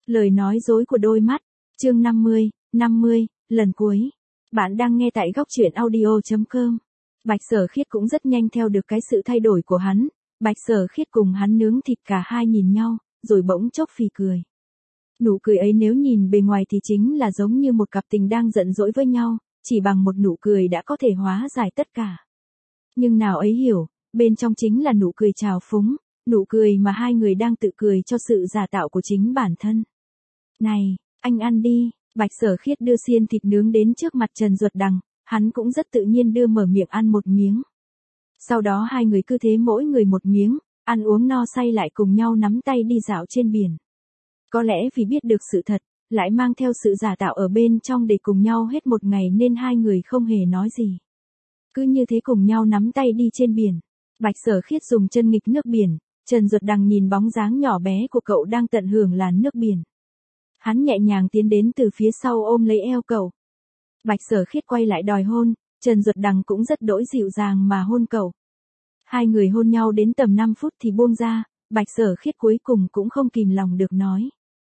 Lời nói dối của đôi mắt. Chương 50, lần cuối. Bạn đang nghe tại góc truyện audio.com. Bạch Sở Khiết cũng rất nhanh theo được cái sự thay đổi của hắn. Bạch Sở Khiết cùng hắn nướng thịt cả hai nhìn nhau, rồi bỗng chốc phì cười. Nụ cười ấy nếu nhìn bề ngoài thì chính là giống như một cặp tình đang giận dỗi với nhau, chỉ bằng một nụ cười đã có thể hóa giải tất cả. Nhưng nào ấy hiểu, bên trong chính là nụ cười trào phúng, nụ cười mà hai người đang tự cười cho sự giả tạo của chính bản thân. Này, anh ăn đi. Bạch Sở Khiết đưa xiên thịt nướng đến trước mặt Trần Duật Đằng, hắn cũng rất tự nhiên đưa mở miệng ăn một miếng. Sau đó hai người cứ thế mỗi người một miếng, ăn uống no say lại cùng nhau nắm tay đi dạo trên biển. Có lẽ vì biết được sự thật, lại mang theo sự giả tạo ở bên trong để cùng nhau hết một ngày nên hai người không hề nói gì. Cứ như thế cùng nhau nắm tay đi trên biển. Bạch Sở Khiết dùng chân nghịch nước biển, Trần Duật Đằng nhìn bóng dáng nhỏ bé của cậu đang tận hưởng làn nước biển. Hắn nhẹ nhàng tiến đến từ phía sau ôm lấy eo cậu. Bạch Sở Khiết quay lại đòi hôn, Trần Duật Đằng cũng rất đỗi dịu dàng mà hôn cậu. Hai người hôn nhau đến tầm 5 phút thì buông ra, Bạch Sở Khiết cuối cùng cũng không kìm lòng được nói.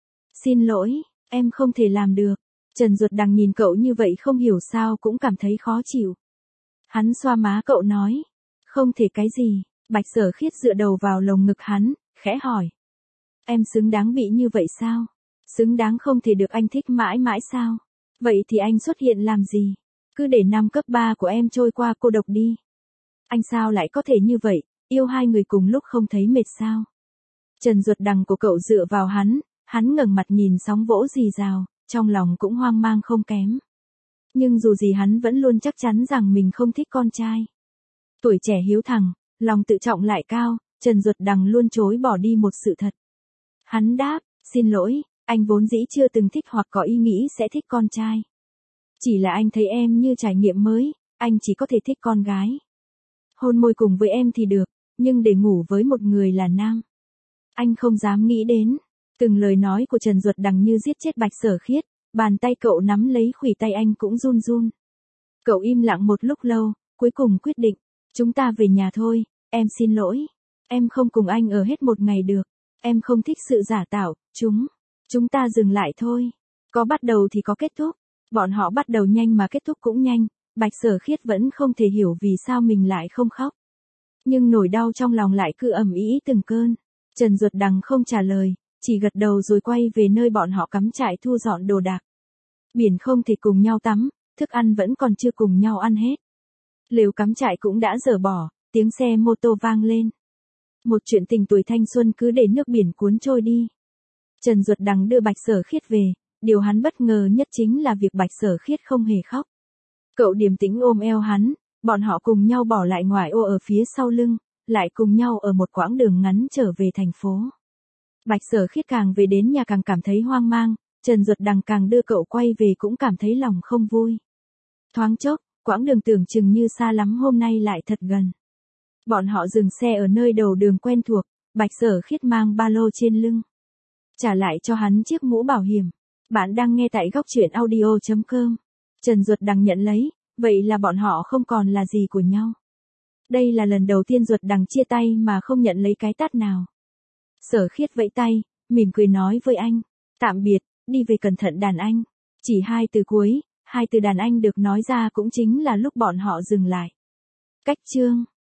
Xin lỗi, em không thể làm được. Trần Duật Đằng nhìn cậu như vậy không hiểu sao cũng cảm thấy khó chịu. Hắn xoa má cậu nói. Không thể cái gì. Bạch Sở Khiết dựa đầu vào lồng ngực hắn, khẽ hỏi. Em xứng đáng bị như vậy sao? Xứng đáng không thể được anh thích mãi mãi sao? Vậy thì anh xuất hiện làm gì? Cứ để năm cấp 3 của em trôi qua cô độc đi. Anh sao lại có thể như vậy, yêu hai người cùng lúc không thấy mệt sao? Trần Duật Đằng của cậu dựa vào hắn ngẩng mặt nhìn sóng vỗ rì rào, trong lòng cũng hoang mang không kém. Nhưng dù gì hắn vẫn luôn chắc chắn rằng mình không thích con trai. Tuổi trẻ hiếu thắng, lòng tự trọng lại cao, Trần Duật Đằng luôn chối bỏ đi một sự thật. Hắn đáp, xin lỗi, anh vốn dĩ chưa từng thích hoặc có ý nghĩ sẽ thích con trai. Chỉ là anh thấy em như trải nghiệm mới, anh chỉ có thể thích con gái. Hôn môi cùng với em thì được, nhưng để ngủ với một người là nam. Anh không dám nghĩ đến. Từng lời nói của Trần Duật Đằng như giết chết Bạch Sở Khiết, bàn tay cậu nắm lấy khuỷu tay anh cũng run run. Cậu im lặng một lúc lâu, cuối cùng quyết định, chúng ta về nhà thôi, em xin lỗi. Em không cùng anh ở hết một ngày được, em không thích sự giả tạo, chúng ta dừng lại thôi. Có bắt đầu thì có kết thúc, bọn họ bắt đầu nhanh mà kết thúc cũng nhanh, Bạch Sở Khiết vẫn không thể hiểu vì sao mình lại không khóc. Nhưng nỗi đau trong lòng lại cứ ầm ĩ từng cơn. Trần Duật Đằng không trả lời, chỉ gật đầu rồi quay về nơi bọn họ cắm trại thu dọn đồ đạc. Biển không thể cùng nhau tắm, thức ăn vẫn còn chưa cùng nhau ăn hết. Lều cắm trại cũng đã dỡ bỏ, tiếng xe mô tô vang lên. Một chuyện tình tuổi thanh xuân cứ để nước biển cuốn trôi đi. Trần Duật Đằng đưa Bạch Sở Khiết về, điều hắn bất ngờ nhất chính là việc Bạch Sở Khiết không hề khóc. Cậu điềm tĩnh ôm eo hắn, bọn họ cùng nhau bỏ lại ngoại ô ở phía sau lưng, lại cùng nhau ở một quãng đường ngắn trở về thành phố. Bạch Sở Khiết càng về đến nhà càng cảm thấy hoang mang, Trần Duật Đằng càng đưa cậu quay về cũng cảm thấy lòng không vui. Thoáng chốc, quãng đường tưởng chừng như xa lắm hôm nay lại thật gần. Bọn họ dừng xe ở nơi đầu đường quen thuộc, Bạch Sở Khiết mang ba lô trên lưng. Trả lại cho hắn chiếc mũ bảo hiểm. Bạn đang nghe tại góc truyện audio.com. Trần Duật Đằng nhận lấy, vậy là bọn họ không còn là gì của nhau. Đây là lần đầu tiên Duật Đằng chia tay mà không nhận lấy cái tát nào. Sở Khiết vẫy tay, mỉm cười nói với anh, tạm biệt, đi về cẩn thận đàn anh. Chỉ hai từ cuối, hai từ đàn anh được nói ra cũng chính là lúc bọn họ dừng lại. Cách chương